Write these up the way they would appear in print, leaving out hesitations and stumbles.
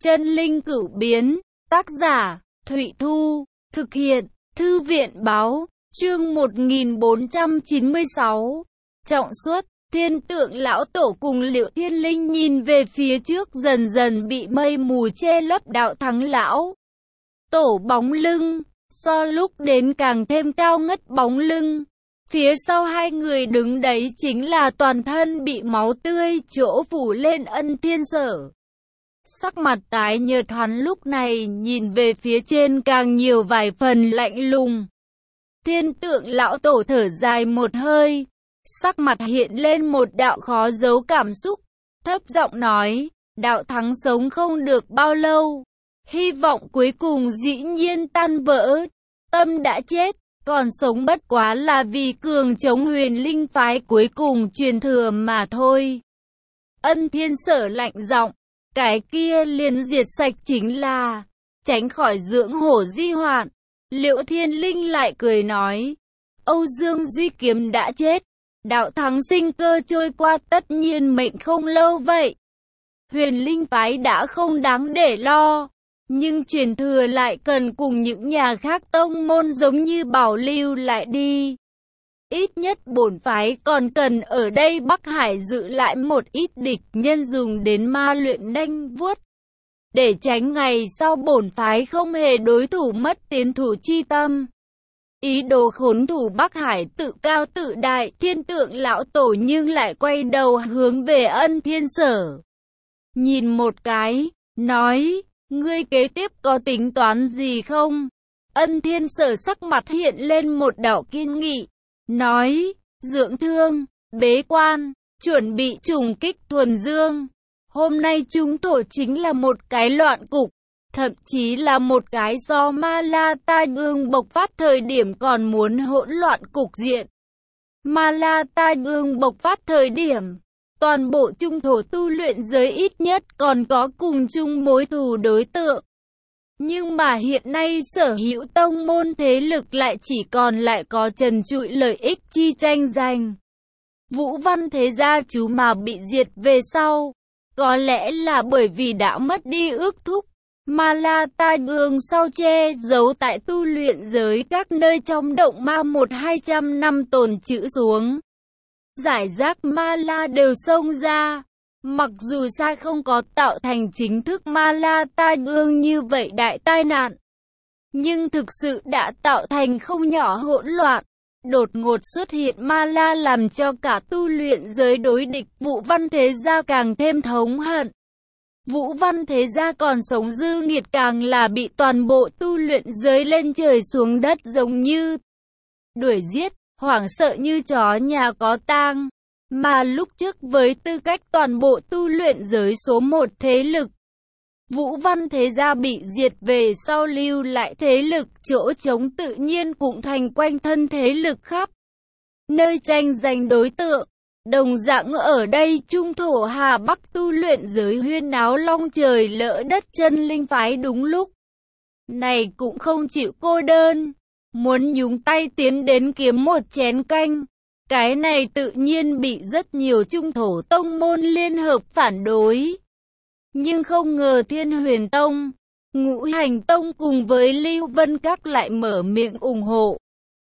Chân linh cửu biến, tác giả, Thụy Thu, thực hiện, Thư viện báo, chương 1496. Trọng suất, Thiên Tượng lão tổ cùng Liệu Thiên Linh nhìn về phía trước dần dần bị mây mù che lấp Đạo Thắng lão tổ bóng lưng, so lúc đến càng thêm cao ngất bóng lưng. Phía sau hai người đứng đấy chính là toàn thân bị máu tươi chỗ phủ lên Ân Thiên Sở. Sắc mặt tái nhợt hắn lúc này nhìn về phía trên càng nhiều vài phần lạnh lùng. Thiên Tượng lão tổ thở dài một hơi, sắc mặt hiện lên một đạo khó giấu cảm xúc, thấp giọng nói, Đạo Thắng sống không được bao lâu, hy vọng cuối cùng dĩ nhiên tan vỡ, tâm đã chết, còn sống bất quá là vì cường chống Huyền Linh phái cuối cùng truyền thừa mà thôi. Ân Thiên Sở lạnh giọng, cái kia liền diệt sạch chính là tránh khỏi dưỡng hổ di hoạn. Liệu Thiên Linh lại cười nói, Âu Dương Duy Kiếm đã chết, Đạo Thắng sinh cơ trôi qua tất nhiên mệnh không lâu vậy. Huyền Linh phái đã không đáng để lo, nhưng truyền thừa lại cần cùng những nhà khác tông môn giống như bảo lưu lại đi. Ít nhất bổn phái còn cần ở đây Bắc Hải giữ lại một ít địch nhân dùng đến ma luyện đanh vuốt, để tránh ngày sau bổn phái không hề đối thủ mất tiến thủ chi tâm. Ý đồ khốn thủ Bắc Hải tự cao tự đại, Thiên Tượng lão tổ nhưng lại quay đầu hướng về Ân Thiên Sở. Nhìn một cái, nói, ngươi kế tiếp có tính toán gì không? Ân Thiên Sở sắc mặt hiện lên một đạo kiên nghị, nói, dưỡng thương, bế quan, chuẩn bị trùng kích Thuần Dương. Hôm nay chúng thổ chính là một cái loạn cục, thậm chí là một cái do Ma La Tai Ương bộc phát thời điểm còn muốn hỗn loạn cục diện. Ma La Tai Ương bộc phát thời điểm, toàn bộ trung thổ tu luyện giới ít nhất còn có cùng chung mối thù đối tượng. Nhưng mà hiện nay sở hữu tông môn thế lực lại chỉ còn lại có trần trụi lợi ích chi tranh giành. Vũ Văn thế gia chú mà bị diệt về sau, có lẽ là bởi vì đã mất đi ước thúc. Ma La Tai Ương sau che giấu tại tu luyện giới các nơi trong động ma 100-200 năm tồn trữ xuống. Giải rác Ma La đều xông ra. Mặc dù sai không có tạo thành chính thức Ma La Tai Ương như vậy đại tai nạn, nhưng thực sự đã tạo thành không nhỏ hỗn loạn. Đột ngột xuất hiện Ma La làm cho cả tu luyện giới đối địch Vũ Văn thế gia càng thêm thống hận. Vũ Văn thế gia còn sống dư nghiệt càng là bị toàn bộ tu luyện giới lên trời xuống đất giống như đuổi giết, hoảng sợ như chó nhà có tang. Mà lúc trước với tư cách toàn bộ tu luyện giới số 1 thế lực, Vũ Văn thế gia bị diệt về sau lưu lại thế lực chỗ trống tự nhiên cũng thành quanh thân thế lực khắp nơi tranh giành đối tượng. Đồng dạng ở đây trung thổ Hà Bắc tu luyện giới huyên náo long trời lỡ đất, chân linh phái đúng lúc này cũng không chịu cô đơn, muốn nhúng tay tiến đến kiếm một chén canh. Cái này tự nhiên bị rất nhiều trung thổ tông môn liên hợp phản đối. Nhưng không ngờ Thiên Huyền Tông, Ngũ Hành Tông cùng với Lưu Vân Các lại mở miệng ủng hộ.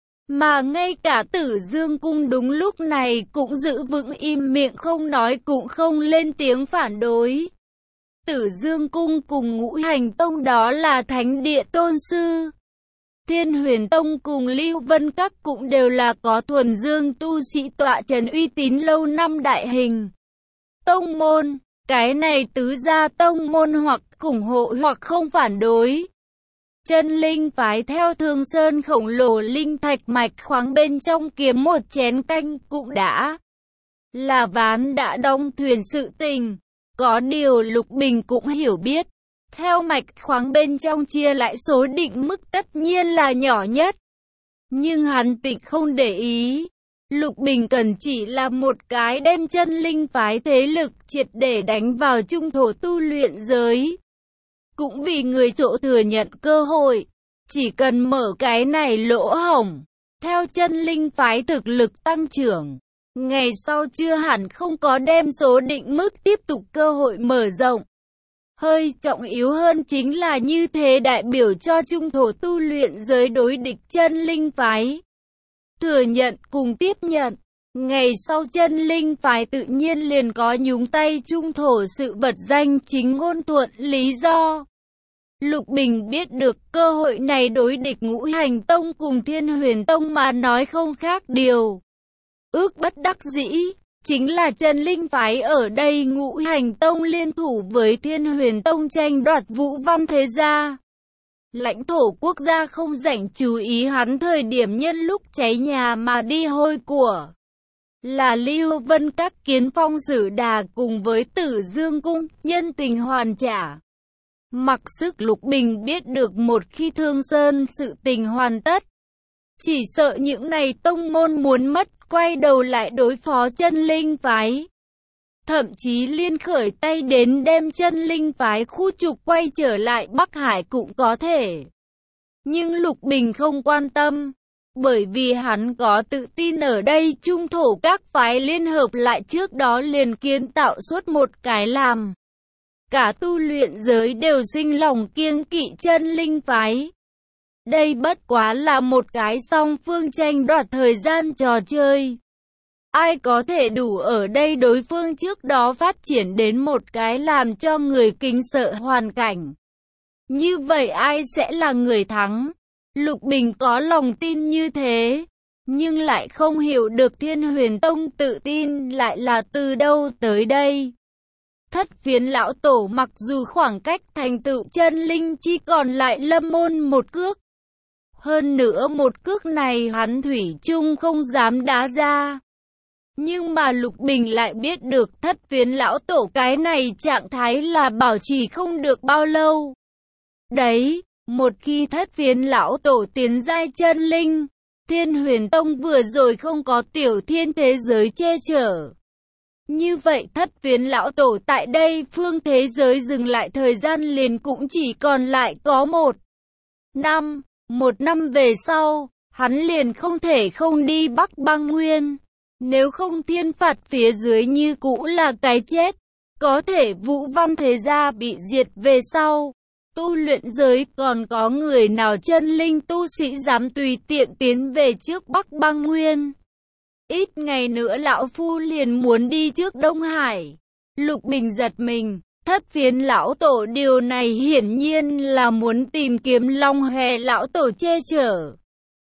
Mà ngay cả Tử Dương Cung đúng lúc này cũng giữ vững im miệng không nói cũng không lên tiếng phản đối. Tử Dương Cung cùng Ngũ Hành Tông đó là thánh địa tôn sư. Thiên Huyền Tông cùng Lưu Vân Các cũng đều là có thuần dương tu sĩ tọa trấn uy tín lâu năm đại hình tông môn. Cái này tứ gia tông môn hoặc ủng hộ hoặc không phản đối. Chân linh phái theo Thương Sơn khổng lồ linh thạch mạch khoáng bên trong kiếm một chén canh cũng đã là ván đã đóng thuyền sự tình. Có điều Lục Bình cũng hiểu biết, theo mạch khoáng bên trong chia lại số định mức tất nhiên là nhỏ nhất. Nhưng hắn tịnh không để ý. Lục Bình cần chỉ là một cái đem chân linh phái thế lực triệt để đánh vào trung thổ tu luyện giới. Cũng vì người chỗ thừa nhận cơ hội, chỉ cần mở cái này lỗ hổng, theo chân linh phái thực lực tăng trưởng, ngày sau chưa hẳn không có đem số định mức tiếp tục cơ hội mở rộng. Hơi trọng yếu hơn chính là như thế đại biểu cho trung thổ tu luyện giới đối địch chân linh phái. Thừa nhận cùng tiếp nhận. Ngày sau chân linh phái tự nhiên liền có nhúng tay trung thổ sự vật danh chính ngôn thuận lý do. Lục Bình biết được cơ hội này đối địch Ngũ Hành Tông cùng Thiên Huyền Tông mà nói không khác điều ước bất đắc dĩ. Chính là chân linh phái ở đây Ngũ Hành Tông liên thủ với Thiên Huyền Tông tranh đoạt Vũ Văn Thế Gia. Lãnh thổ quốc gia không rảnh chú ý hắn thời điểm nhân lúc cháy nhà mà đi hôi của. Là Lưu Vân Các Kiến Phong Sử Đà cùng với Tử Dương Cung, nhân tình hoàn trả. Mặc sức Lục Bình biết được một khi Thương Sơn sự tình hoàn tất. Chỉ sợ những này tông môn muốn mất quay đầu lại đối phó chân linh phái. Thậm chí liên khởi tay đến đem chân linh phái khu trục quay trở lại Bắc Hải cũng có thể. Nhưng Lục Bình không quan tâm. Bởi vì hắn có tự tin ở đây trung thổ các phái liên hợp lại trước đó liền kiến tạo suốt một cái làm. Cả tu luyện giới đều sinh lòng kiêng kỵ chân linh phái. Đây bất quá là một cái song phương tranh đoạt thời gian trò chơi. Ai có thể đủ ở đây đối phương trước đó phát triển đến một cái làm cho người kính sợ hoàn cảnh. Như vậy ai sẽ là người thắng? Lục Bình có lòng tin như thế, nhưng lại không hiểu được Thiên Huyền Tông tự tin lại là từ đâu tới đây. Thất Phiến lão tổ mặc dù khoảng cách thành tựu chân linh chỉ còn lại Lâm Môn một cước. Hơn nữa một cước này hắn thủy chung không dám đá ra. Nhưng mà Lục Bình lại biết được Thất Phiến lão tổ cái này trạng thái là bảo trì không được bao lâu. Đấy, một khi Thất Phiến lão tổ tiến giai chân linh, Thiên Huyền Tông vừa rồi không có tiểu thiên thế giới che chở. Như vậy Thất Phiến lão tổ tại đây phương thế giới dừng lại thời gian liền cũng chỉ còn lại có một năm. Một năm về sau, hắn liền không thể không đi Bắc Băng Nguyên. Nếu không thiên phạt phía dưới như cũ là cái chết. Có thể Vũ Văn Thế Gia bị diệt về sau. Tu luyện giới còn có người nào chân linh tu sĩ dám tùy tiện tiến về trước Bắc Băng Nguyên. Ít ngày nữa lão phu liền muốn đi trước Đông Hải. Lục Bình giật mình. Thất Phiến lão tổ điều này hiển nhiên là muốn tìm kiếm Long Hề lão tổ che chở.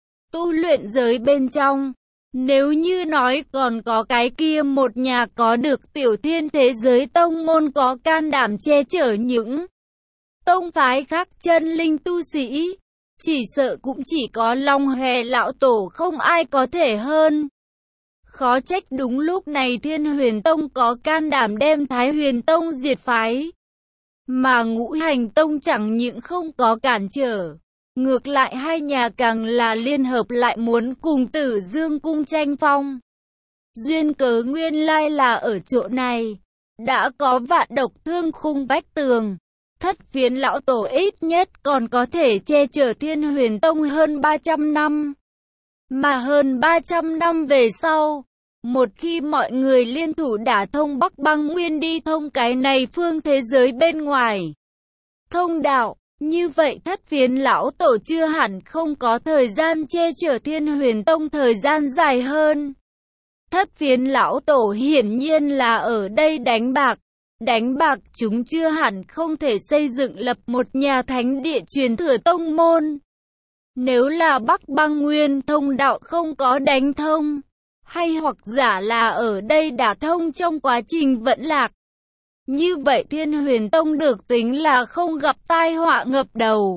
Tu luyện giới bên trong, nếu như nói còn có cái kia một nhà có được tiểu thiên thế giới tông môn có can đảm che chở những tông phái khác chân linh tu sĩ, chỉ sợ cũng chỉ có Long Hề lão tổ không ai có thể hơn. Khó trách đúng lúc này Thiên Huyền Tông có can đảm đem Thái Huyền Tông diệt phái. Mà Ngũ Hành Tông chẳng những không có cản trở. Ngược lại hai nhà càng là liên hợp lại muốn cùng Tử Dương Cung tranh phong. Duyên cớ nguyên lai là ở chỗ này. Đã có Vạn Độc Thương Khung Bách Tường. Thất Phiến lão tổ ít nhất còn có thể che chở Thiên Huyền Tông hơn 300 năm. Mà hơn 300 năm về sau, một khi mọi người liên thủ đả thông Bắc Băng Nguyên đi thông cái này phương thế giới bên ngoài thông đạo, như vậy Thất Phiến lão tổ chưa hẳn không có thời gian che chở Thiên Huyền Tông thời gian dài hơn. Thất Phiến lão tổ hiển nhiên là ở đây đánh bạc. Đánh bạc chúng chưa hẳn không thể xây dựng lập một nhà thánh địa truyền thừa tông môn. Nếu là Bắc Băng Nguyên thông đạo không có đánh thông, hay hoặc giả là ở đây đả thông trong quá trình vận lạc, như vậy Thiên Huyền Tông được tính là không gặp tai họa ngập đầu.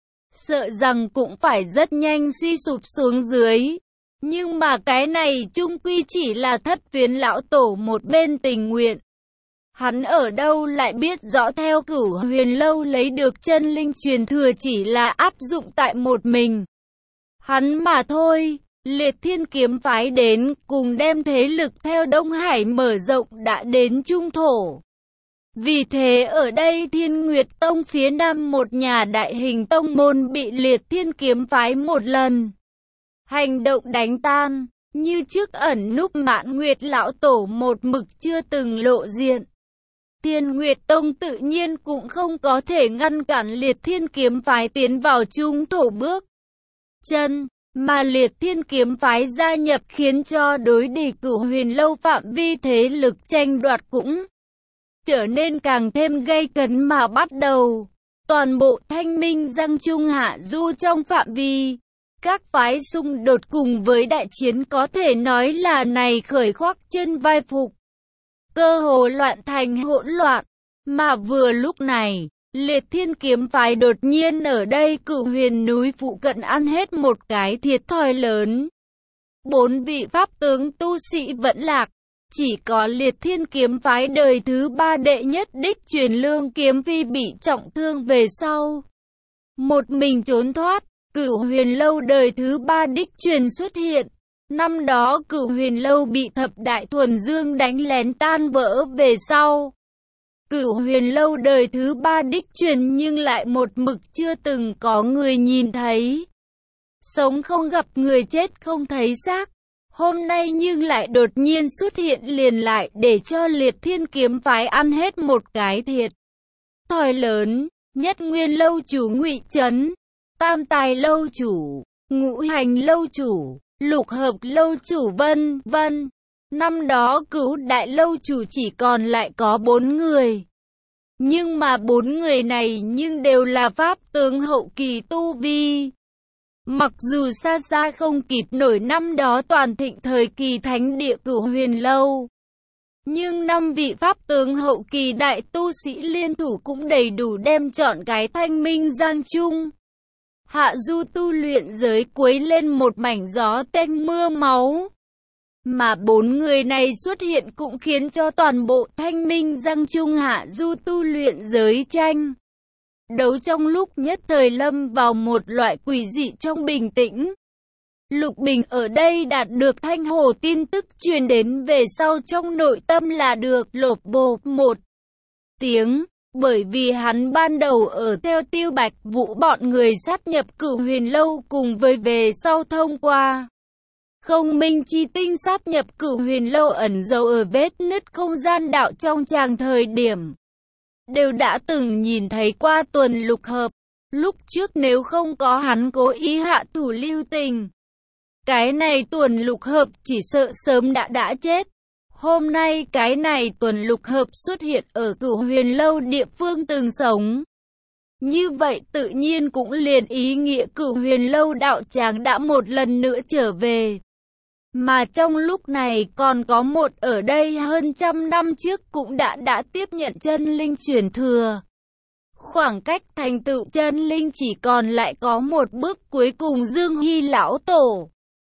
Sợ rằng cũng phải rất nhanh suy sụp xuống dưới. Nhưng mà cái này chung quy chỉ là Thất Phiến lão tổ một bên tình nguyện. Hắn ở đâu lại biết rõ theo Cửu Huyền Lâu lấy được chân linh truyền thừa chỉ là áp dụng tại một mình hắn mà thôi. Liệt Thiên kiếm phái đến cùng đem thế lực theo Đông Hải mở rộng đã đến Trung Thổ. Vì thế ở đây Thiên Nguyệt Tông phía nam một nhà đại hình tông môn bị Liệt Thiên kiếm phái một lần hành động đánh tan. Như trước ẩn núp Mạn Nguyệt lão tổ một mực chưa từng lộ diện. Thiên Nguyệt Tông tự nhiên cũng không có thể ngăn cản Liệt Thiên kiếm phái tiến vào trung thổ bước chân, mà Liệt Thiên kiếm phái gia nhập khiến cho đối địch Cửu Huyền Lâu phạm vi thế lực tranh đoạt cũng trở nên càng thêm gay cấn mà bắt đầu. Toàn bộ Thanh Minh Giang Trung Hạ Du trong phạm vi các phái xung đột cùng với đại chiến có thể nói là này khởi khoác trên vai phục. Cơ hồ loạn thành hỗn loạn, mà vừa lúc này, Liệt Thiên kiếm phái đột nhiên ở đây Cửu Huyền núi phụ cận ăn hết một cái thiệt thòi lớn. 4 vị pháp tướng tu sĩ vẫn lạc, chỉ có Liệt Thiên kiếm phái đời thứ 3 đệ nhất đích truyền Lương Kiếm Phi bị trọng thương về sau. Một mình trốn thoát, Cửu Huyền Lâu đời thứ 3 đích truyền xuất hiện. Năm đó Cửu Huyền Lâu bị Thập Đại Thuần Dương đánh lén tan vỡ về sau. Cửu Huyền Lâu đời thứ 3 đích truyền nhưng lại một mực chưa từng có người nhìn thấy. Sống không gặp người, chết không thấy xác. Hôm nay nhưng lại đột nhiên xuất hiện liền lại để cho Liệt Thiên kiếm phái ăn hết một cái thiệt thòi lớn. Nhất Nguyên Lâu chủ Ngụy Trấn, Tam Tài Lâu chủ, Ngũ Hành Lâu chủ, Lục Hợp Lâu chủ vân vân. Năm đó Cửu Đại Lâu chủ chỉ còn lại có 4 người. Nhưng mà 4 người này nhưng đều là pháp tướng hậu kỳ tu vi. Mặc dù xa xa không kịp nổi năm đó toàn thịnh thời kỳ thánh địa Cửu Huyền Lâu, nhưng 5 vị pháp tướng hậu kỳ đại tu sĩ liên thủ cũng đầy đủ đem chọn cái Thanh Minh Giang Trung Hạ Du tu luyện giới quấy lên một mảnh gió tanh mưa máu. Mà 4 người này xuất hiện cũng khiến cho toàn bộ Thanh Minh Giang Trung Hạ Du tu luyện giới tranh đấu trong lúc nhất thời lâm vào một loại quỷ dị trong bình tĩnh. Lục Bình ở đây đạt được Thanh Hồ tin tức truyền đến về sau trong nội tâm là được lột bột một tiếng, bởi vì hắn ban đầu ở theo Tiêu Bạch Vũ bọn người sát nhập Cửu Huyền Lâu cùng với về sau thông qua Không Minh Chi Tinh sát nhập Cửu Huyền Lâu ẩn giấu ở vết nứt không gian đạo trong tràng thời điểm. Đều đã từng nhìn thấy qua Tuần Lục Hợp, lúc trước nếu không có hắn cố ý hạ thủ lưu tình, cái này Tuần Lục Hợp chỉ sợ sớm đã chết. Hôm nay cái này Tuần Lục Hợp xuất hiện ở Cửu Huyền Lâu địa phương từng sống. Như vậy tự nhiên cũng liền ý nghĩa Cửu Huyền Lâu đạo tràng đã một lần nữa trở về. Mà trong lúc này còn có một ở đây hơn trăm năm trước cũng đã tiếp nhận chân linh truyền thừa. Khoảng cách thành tựu chân linh chỉ còn lại có một bước cuối cùng Dương Hy lão tổ.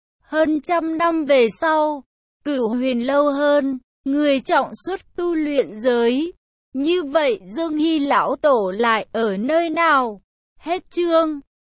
Hơn trăm năm về sau, Cửu Huyền Lâu hơn, người trọng xuất tu luyện giới. Như vậy Dương Hy lão tổ lại ở nơi nào? Hết chương.